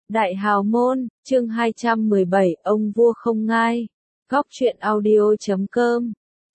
Đại Hào Môn, chương 217, ông vua không ngai. Góc truyện audio.com.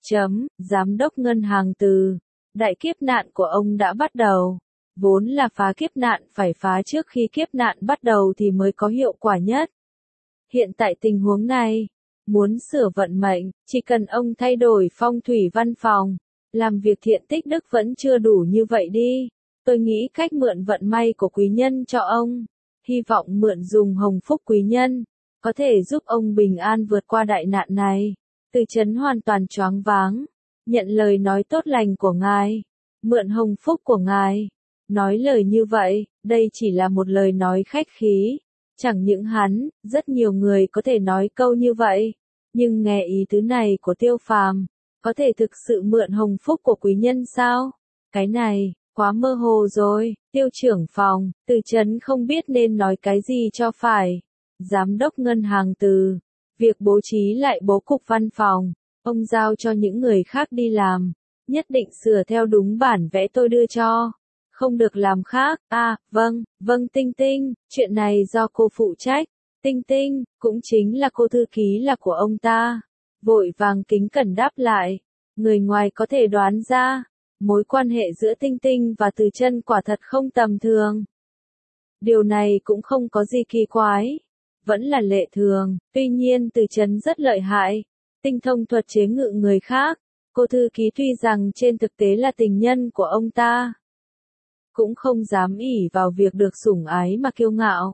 Giám đốc ngân hàng Từ. Đại kiếp nạn của ông đã bắt đầu. Vốn là phá kiếp nạn phải phá trước khi kiếp nạn bắt đầu thì mới có hiệu quả nhất. Hiện tại tình huống này, muốn sửa vận mệnh, chỉ cần ông thay đổi phong thủy văn phòng, làm việc thiện tích đức vẫn chưa đủ như vậy đi. Tôi nghĩ cách mượn vận may của quý nhân cho ông. Hy vọng mượn dùng hồng phúc quý nhân, có thể giúp ông bình an vượt qua đại nạn này. Từ Chấn hoàn toàn choáng váng, nhận lời nói tốt lành của ngài, mượn hồng phúc của ngài. Nói lời như vậy, đây chỉ là một lời nói khách khí. Chẳng những hắn, rất nhiều người có thể nói câu như vậy. Nhưng nghe ý tứ này của Tiêu Phàm, có thể thực sự mượn hồng phúc của quý nhân sao? Cái này, quá mơ hồ rồi. Tiêu trưởng phòng, Từ Chấn không biết nên nói cái gì cho phải. Giám đốc ngân hàng Từ, việc bố trí lại bố cục văn phòng, ông giao cho những người khác đi làm, nhất định sửa theo đúng bản vẽ tôi đưa cho. Không được làm khác. Vâng Tinh Tinh, chuyện này do cô phụ trách. Tinh Tinh, cũng chính là cô thư ký là của ông ta. Vội vàng kính cẩn đáp lại. Người ngoài có thể đoán ra, mối quan hệ giữa Tinh Tinh và Từ Chân quả thật không tầm thường. Điều này cũng không có gì kỳ quái, vẫn là lệ thường. Tuy nhiên Từ Chân rất lợi hại, tinh thông thuật chế ngự người khác. Cô thư ký tuy rằng trên thực tế là tình nhân của ông ta, cũng không dám ỷ vào việc được sủng ái mà kiêu ngạo.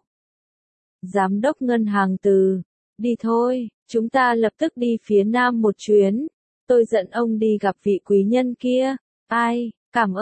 Giám đốc ngân hàng Từ, đi thôi, chúng ta lập tức đi phía nam một chuyến. Tôi dẫn ông đi gặp vị quý nhân kia. Ai,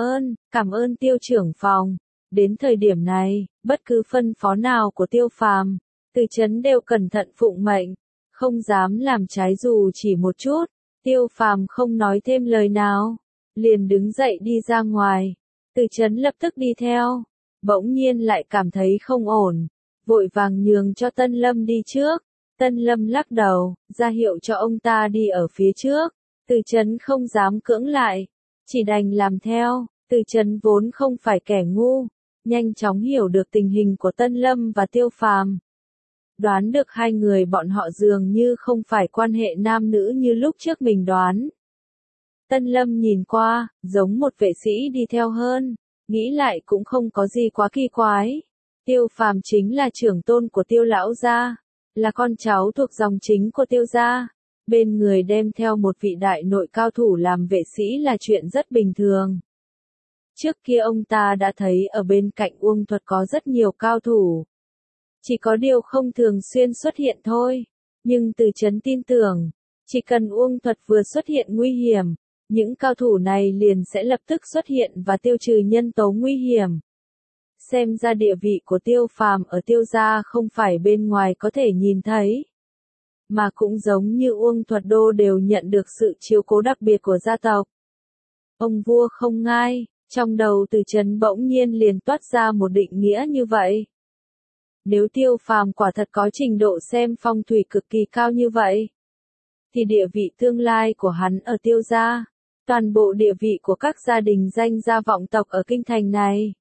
cảm ơn Tiêu trưởng phòng. Đến thời điểm này, bất cứ phân phó nào của Tiêu Phàm, Từ Chấn đều cẩn thận phụng mệnh, không dám làm trái dù chỉ một chút. Tiêu Phàm không nói thêm lời nào, liền đứng dậy đi ra ngoài. Từ Chấn lập tức đi theo, bỗng nhiên lại cảm thấy không ổn, vội vàng nhường cho Tân Lâm đi trước. Tân Lâm lắc đầu, ra hiệu cho ông ta đi ở phía trước. Từ Chấn không dám cưỡng lại, chỉ đành làm theo. Từ Chấn vốn không phải kẻ ngu, nhanh chóng hiểu được tình hình của Tân Lâm và Tiêu Phàm. Đoán được hai người bọn họ dường như không phải quan hệ nam nữ như lúc trước mình đoán. Tân Lâm nhìn qua, giống một vệ sĩ đi theo hơn, nghĩ lại cũng không có gì quá kỳ quái. Tiêu Phàm chính là trưởng tôn của Tiêu lão gia, là con cháu thuộc dòng chính của Tiêu gia. Bên người đem theo một vị đại nội cao thủ làm vệ sĩ là chuyện rất bình thường. Trước kia ông ta đã thấy ở bên cạnh Uông Thuật có rất nhiều cao thủ. Chỉ có điều không thường xuyên xuất hiện thôi. Nhưng Từ Chấn tin tưởng, chỉ cần Uông Thuật vừa xuất hiện nguy hiểm, những cao thủ này liền sẽ lập tức xuất hiện và tiêu trừ nhân tố nguy hiểm. Xem ra địa vị của Tiêu Phàm ở Tiêu gia không phải bên ngoài có thể nhìn thấy, mà cũng giống như Uông Thuật Đô đều nhận được sự chiếu cố đặc biệt của gia tộc. Ông vua không ngai, trong đầu Từ Chấn bỗng nhiên liền toát ra một định nghĩa như vậy. Nếu Tiêu Phàm quả thật có trình độ xem phong thủy cực kỳ cao như vậy, thì địa vị tương lai của hắn ở Tiêu gia, toàn bộ địa vị của các gia đình danh gia vọng tộc ở kinh thành này,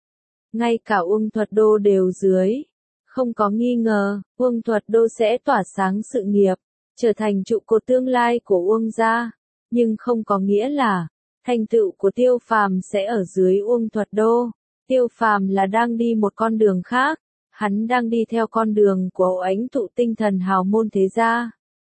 ngay cả Uông Thuật Đô đều dưới. Không có nghi ngờ, Uông Thuật Đô sẽ tỏa sáng sự nghiệp, trở thành trụ cột tương lai của Uông gia. Nhưng không có nghĩa là, thành tựu của Tiêu Phàm sẽ ở dưới Uông Thuật Đô. Tiêu Phàm là đang đi một con đường khác, hắn đang đi theo con đường của Oánh Tụ Tinh Thần hào môn thế gia.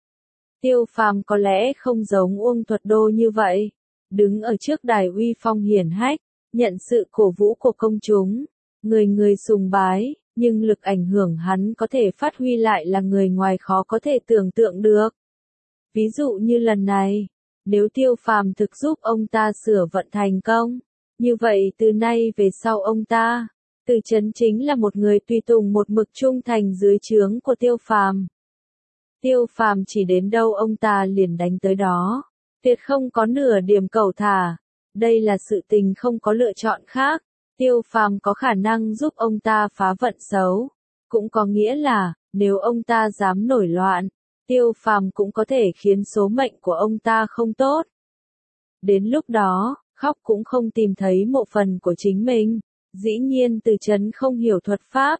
Tiêu Phàm có lẽ không giống Uông Thuật Đô như vậy, đứng ở trước đài uy phong hiển hách, nhận sự cổ vũ của công chúng, người người sùng bái, nhưng lực ảnh hưởng hắn có thể phát huy lại là người ngoài khó có thể tưởng tượng được. Ví dụ như lần này, nếu Tiêu Phàm thực giúp ông ta sửa vận thành công, như vậy từ nay về sau ông ta, Từ Chấn chính là một người tùy tùng một mực trung thành dưới trướng của Tiêu Phàm. Tiêu Phàm chỉ đến đâu ông ta liền đánh tới đó, tuyệt không có nửa điểm cẩu thả. Đây là sự tình không có lựa chọn khác. Tiêu Phàm có khả năng giúp ông ta phá vận xấu, cũng có nghĩa là, nếu ông ta dám nổi loạn, Tiêu Phàm cũng có thể khiến số mệnh của ông ta không tốt. Đến lúc đó, khóc cũng không tìm thấy mộ phần của chính mình. Dĩ nhiên Từ Chấn không hiểu thuật pháp,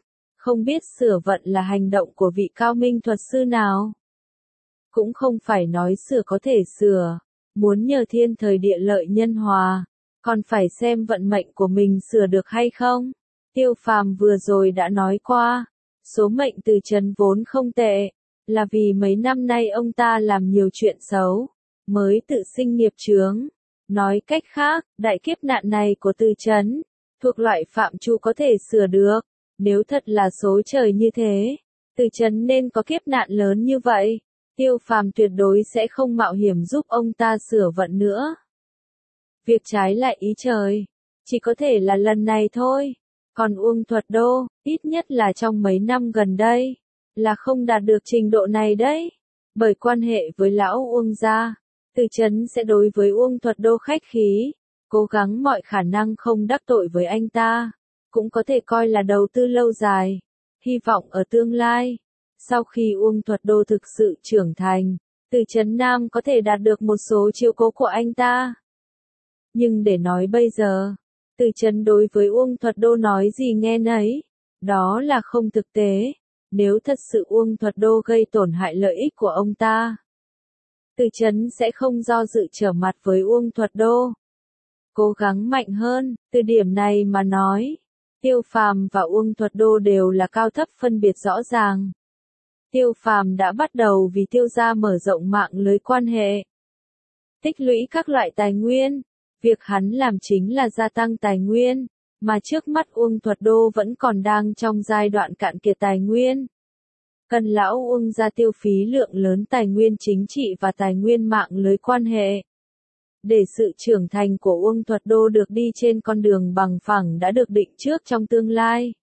Không biết sửa vận là hành động của vị cao minh thuật sư nào. Cũng không phải nói sửa có thể sửa, muốn nhờ thiên thời địa lợi nhân hòa, còn phải xem vận mệnh của mình sửa được hay không. Tiêu Phàm vừa rồi đã nói qua, số mệnh Từ Chấn vốn không tệ, là vì mấy năm nay ông ta làm nhiều chuyện xấu, mới tự sinh nghiệp chướng. Nói cách khác, đại kiếp nạn này của Từ Chấn, thuộc loại phạm trù có thể sửa được. Nếu thật là số trời như thế, Từ Chấn nên có kiếp nạn lớn như vậy, Tiêu Phàm tuyệt đối sẽ không mạo hiểm giúp ông ta sửa vận nữa. Việc trái lại ý trời, chỉ có thể là lần này thôi. Còn Uông Thuật Đô, ít nhất là trong mấy năm gần đây, là không đạt được trình độ này đấy. Bởi quan hệ với lão Uông gia, Từ Chấn sẽ đối với Uông Thuật Đô khách khí, cố gắng mọi khả năng không đắc tội với anh ta, cũng có thể coi là đầu tư lâu dài. Hy vọng ở tương lai, sau khi Uông Thuật Đô thực sự trưởng thành, Từ Chấn Nam có thể đạt được một số chiếu cố của anh ta. Nhưng để nói bây giờ, Từ Chấn đối với Uông Thuật Đô nói gì nghe nấy, đó là không thực tế. Nếu thật sự Uông Thuật Đô gây tổn hại lợi ích của ông ta, Từ Chấn sẽ không do dự trở mặt với Uông Thuật Đô. Cố gắng mạnh hơn, từ điểm này mà nói, Tiêu Phàm và Uông Thuật Đô đều là cao thấp phân biệt rõ ràng. Tiêu Phàm đã bắt đầu vì Tiêu gia mở rộng mạng lưới quan hệ, tích lũy các loại tài nguyên. Việc hắn làm chính là gia tăng tài nguyên, mà trước mắt Uông Thuật Đô vẫn còn đang trong giai đoạn cạn kiệt tài nguyên. Cần lão Uông gia tiêu phí lượng lớn tài nguyên chính trị và tài nguyên mạng lưới quan hệ. Để sự trưởng thành của Uông Thuật Đô được đi trên con đường bằng phẳng đã được định trước trong tương lai.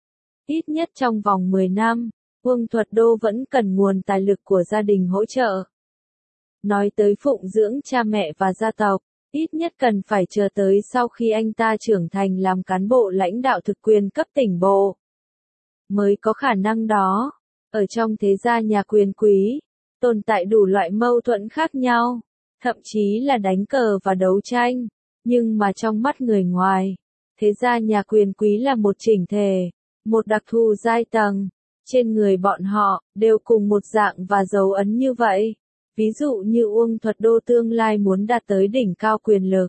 Ít nhất trong vòng 10 năm, Uông Thuật Đô vẫn cần nguồn tài lực của gia đình hỗ trợ. Nói tới phụng dưỡng cha mẹ và gia tộc, ít nhất cần phải chờ tới sau khi anh ta trưởng thành làm cán bộ lãnh đạo thực quyền cấp tỉnh bộ, mới có khả năng đó. Ở trong thế gia nhà quyền quý, tồn tại đủ loại mâu thuẫn khác nhau, thậm chí là đánh cờ và đấu tranh, nhưng mà trong mắt người ngoài, thế gia nhà quyền quý là một chỉnh thể, một đặc thù giai tầng, trên người bọn họ, đều cùng một dạng và dấu ấn như vậy. Ví dụ như Uông Thuật Đô tương lai muốn đạt tới đỉnh cao quyền lực.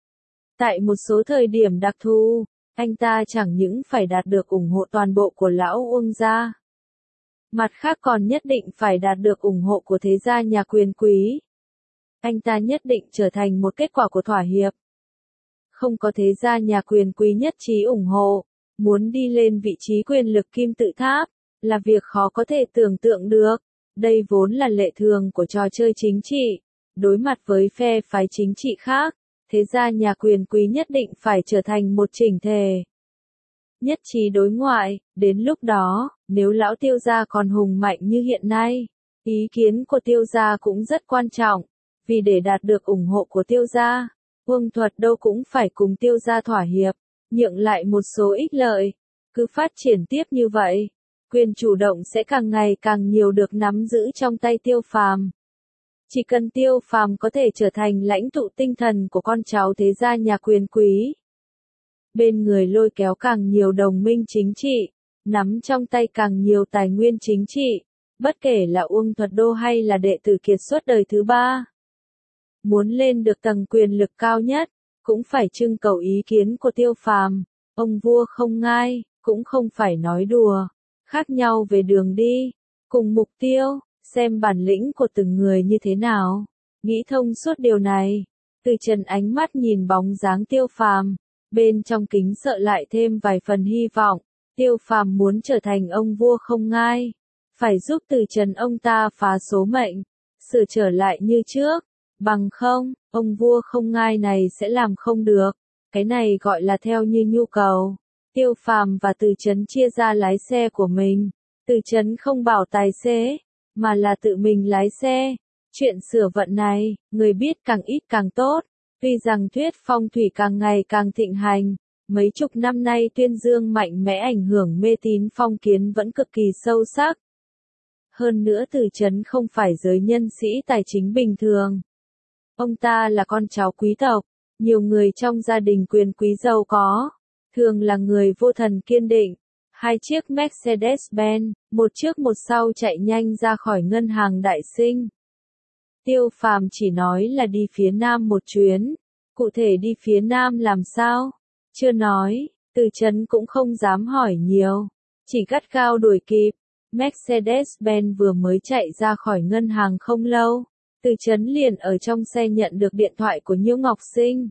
Tại một số thời điểm đặc thù, anh ta chẳng những phải đạt được ủng hộ toàn bộ của lão Uông gia, mặt khác còn nhất định phải đạt được ủng hộ của thế gia nhà quyền quý. Anh ta nhất định trở thành một kết quả của thỏa hiệp. Không có thế gia nhà quyền quý nhất trí ủng hộ, muốn đi lên vị trí quyền lực kim tự tháp, là việc khó có thể tưởng tượng được. Đây vốn là lệ thường của trò chơi chính trị. Đối mặt với phe phái chính trị khác, thế gia nhà quyền quý nhất định phải trở thành một chỉnh thể. Nhất trí đối ngoại, đến lúc đó, nếu lão Tiêu gia còn hùng mạnh như hiện nay, ý kiến của Tiêu gia cũng rất quan trọng, vì để đạt được ủng hộ của Tiêu gia, Uông Thuật Đô cũng phải cùng Tiêu gia thỏa hiệp, nhượng lại một số ích lợi. Cứ phát triển tiếp như vậy, quyền chủ động sẽ càng ngày càng nhiều được nắm giữ trong tay Tiêu Phàm. Chỉ cần Tiêu Phàm có thể trở thành lãnh tụ tinh thần của con cháu thế gia nhà quyền quý, bên người lôi kéo càng nhiều đồng minh chính trị, nắm trong tay càng nhiều tài nguyên chính trị, bất kể là Uông Thuật Đô hay là đệ tử kiệt xuất đời thứ ba. Muốn lên được tầng quyền lực cao nhất, cũng phải trưng cầu ý kiến của Tiêu Phàm. Ông vua không ngai, cũng không phải nói đùa. Khác nhau về đường đi, cùng mục tiêu, xem bản lĩnh của từng người như thế nào. Nghĩ thông suốt điều này, Từ Chấn ánh mắt nhìn bóng dáng Tiêu Phàm, bên trong kính sợ lại thêm vài phần hy vọng. Tiêu Phàm muốn trở thành ông vua không ngai, phải giúp Từ Chấn ông ta phá số mệnh, sửa trở lại như trước, bằng không, ông vua không ngai này sẽ làm không được. Cái này gọi là theo như nhu cầu. Tiêu Phàm và Từ Chấn chia ra lái xe của mình. Từ Chấn không bảo tài xế, mà là tự mình lái xe. Chuyện sửa vận này, người biết càng ít càng tốt. Tuy rằng thuyết phong thủy càng ngày càng thịnh hành, mấy chục năm nay tuyên dương mạnh mẽ ảnh hưởng mê tín phong kiến vẫn cực kỳ sâu sắc. Hơn nữa Từ Chấn không phải giới nhân sĩ tài chính bình thường. Ông ta là con cháu quý tộc, nhiều người trong gia đình quyền quý giàu có, thường là người vô thần kiên định. Hai chiếc Mercedes-Benz, một trước một sau chạy nhanh ra khỏi ngân hàng Đại Sinh. Tiêu Phàm chỉ nói là đi phía Nam một chuyến, cụ thể đi phía Nam làm sao? Chưa nói, Từ Chấn cũng không dám hỏi nhiều, chỉ gắt gao đuổi kịp. Mercedes-Benz vừa mới chạy ra khỏi ngân hàng không lâu, Từ Chấn liền ở trong xe nhận được điện thoại của Nhiêu Ngọc Sinh.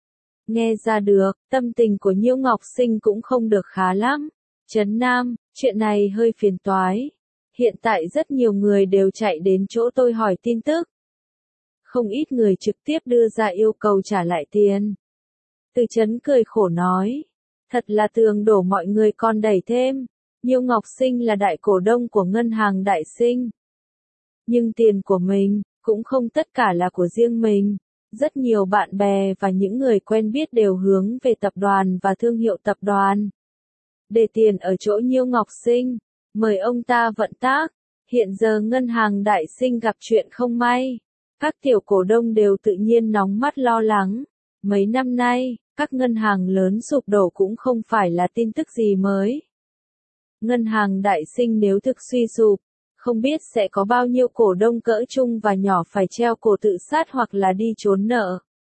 Nghe ra được, tâm tình của Nhiêu Ngọc Sinh cũng không được khá lắm. Trấn Nam, chuyện này hơi phiền toái. Hiện tại rất nhiều người đều chạy đến chỗ tôi hỏi tin tức. Không ít người trực tiếp đưa ra yêu cầu trả lại tiền. Từ Chấn cười khổ nói. Thật là tường đổ mọi người còn đẩy thêm. Nhiêu Ngọc Sinh là đại cổ đông của ngân hàng Đại Sinh. Nhưng tiền của mình, cũng không tất cả là của riêng mình. Rất nhiều bạn bè và những người quen biết đều hướng về tập đoàn và thương hiệu tập đoàn. Để tiền ở chỗ Nhiêu Ngọc Sinh, mời ông ta vận tác. Hiện giờ ngân hàng Đại Sinh gặp chuyện không may. Các tiểu cổ đông đều tự nhiên nóng mắt lo lắng. Mấy năm nay, các ngân hàng lớn sụp đổ cũng không phải là tin tức gì mới. Ngân hàng Đại Sinh nếu thực suy sụp, không biết sẽ có bao nhiêu cổ đông cỡ trung và nhỏ phải treo cổ tự sát hoặc là đi trốn nợ.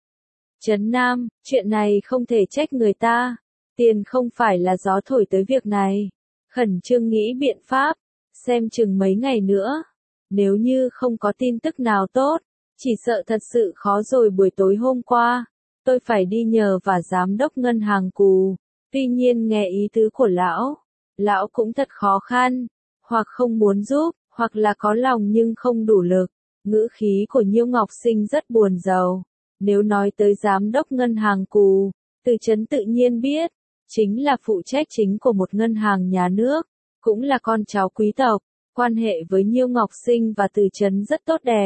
Trấn Nam, chuyện này không thể trách người ta. Tiền không phải là gió thổi tới việc này. Khẩn trương nghĩ biện pháp, xem chừng mấy ngày nữa. Nếu như không có tin tức nào tốt, chỉ sợ thật sự khó rồi. Buổi tối hôm qua, tôi phải đi nhờ và giám đốc ngân hàng Cù. Tuy nhiên nghe ý tứ của lão cũng thật khó khăn. Hoặc không muốn giúp, hoặc là có lòng nhưng không đủ lực. Ngữ khí của Nhiêu Ngọc Sinh rất buồn rầu. Nếu nói tới giám đốc ngân hàng Cù, Từ Chấn tự nhiên biết, chính là phụ trách chính của một ngân hàng nhà nước, cũng là con cháu quý tộc, quan hệ với Nhiêu Ngọc Sinh và Từ Chấn rất tốt đẹp.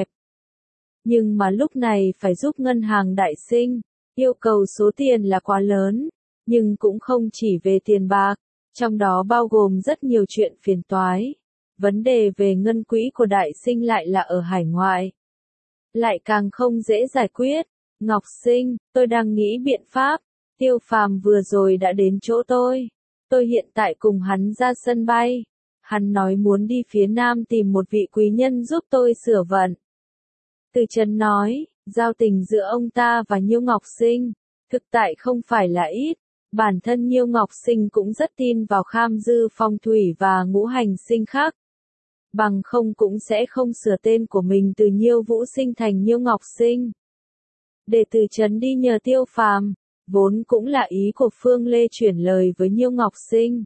Nhưng mà lúc này phải giúp ngân hàng Đại Sinh, yêu cầu số tiền là quá lớn, nhưng cũng không chỉ về tiền bạc, trong đó bao gồm rất nhiều chuyện phiền toái. Vấn đề về ngân quỹ của Đại Sinh lại là ở hải ngoại. Lại càng không dễ giải quyết. Ngọc Sinh, tôi đang nghĩ biện pháp. Tiêu Phàm vừa rồi đã đến chỗ tôi. Tôi hiện tại cùng hắn ra sân bay. Hắn nói muốn đi phía Nam tìm một vị quý nhân giúp tôi sửa vận. Từ Chấn nói, giao tình giữa ông ta và Nhiêu Ngọc Sinh, thực tại không phải là ít. Bản thân Nhiêu Ngọc Sinh cũng rất tin vào kham dư phong thủy và ngũ hành sinh khắc. Bằng không cũng sẽ không sửa tên của mình từ Nhiêu Vũ Sinh thành Nhiêu Ngọc Sinh. Để Từ Chấn đi nhờ Tiêu Phàm, vốn cũng là ý của Phương Lê chuyển lời với Nhiêu Ngọc Sinh.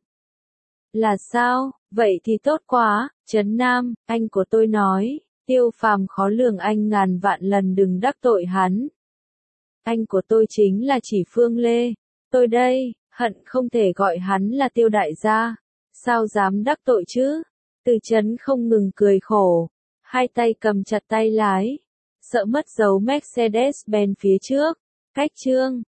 Là sao? Vậy thì tốt quá, Trấn Nam, anh của tôi nói, Tiêu Phàm khó lường anh ngàn vạn lần đừng đắc tội hắn. Anh của tôi chính là chỉ Phương Lê. Tôi đây, hận không thể gọi hắn là Tiêu đại gia. Sao dám đắc tội chứ? Từ Chấn không ngừng cười khổ. Hai tay cầm chặt tay lái. Sợ mất dấu Mercedes-Benz phía trước. Cách chương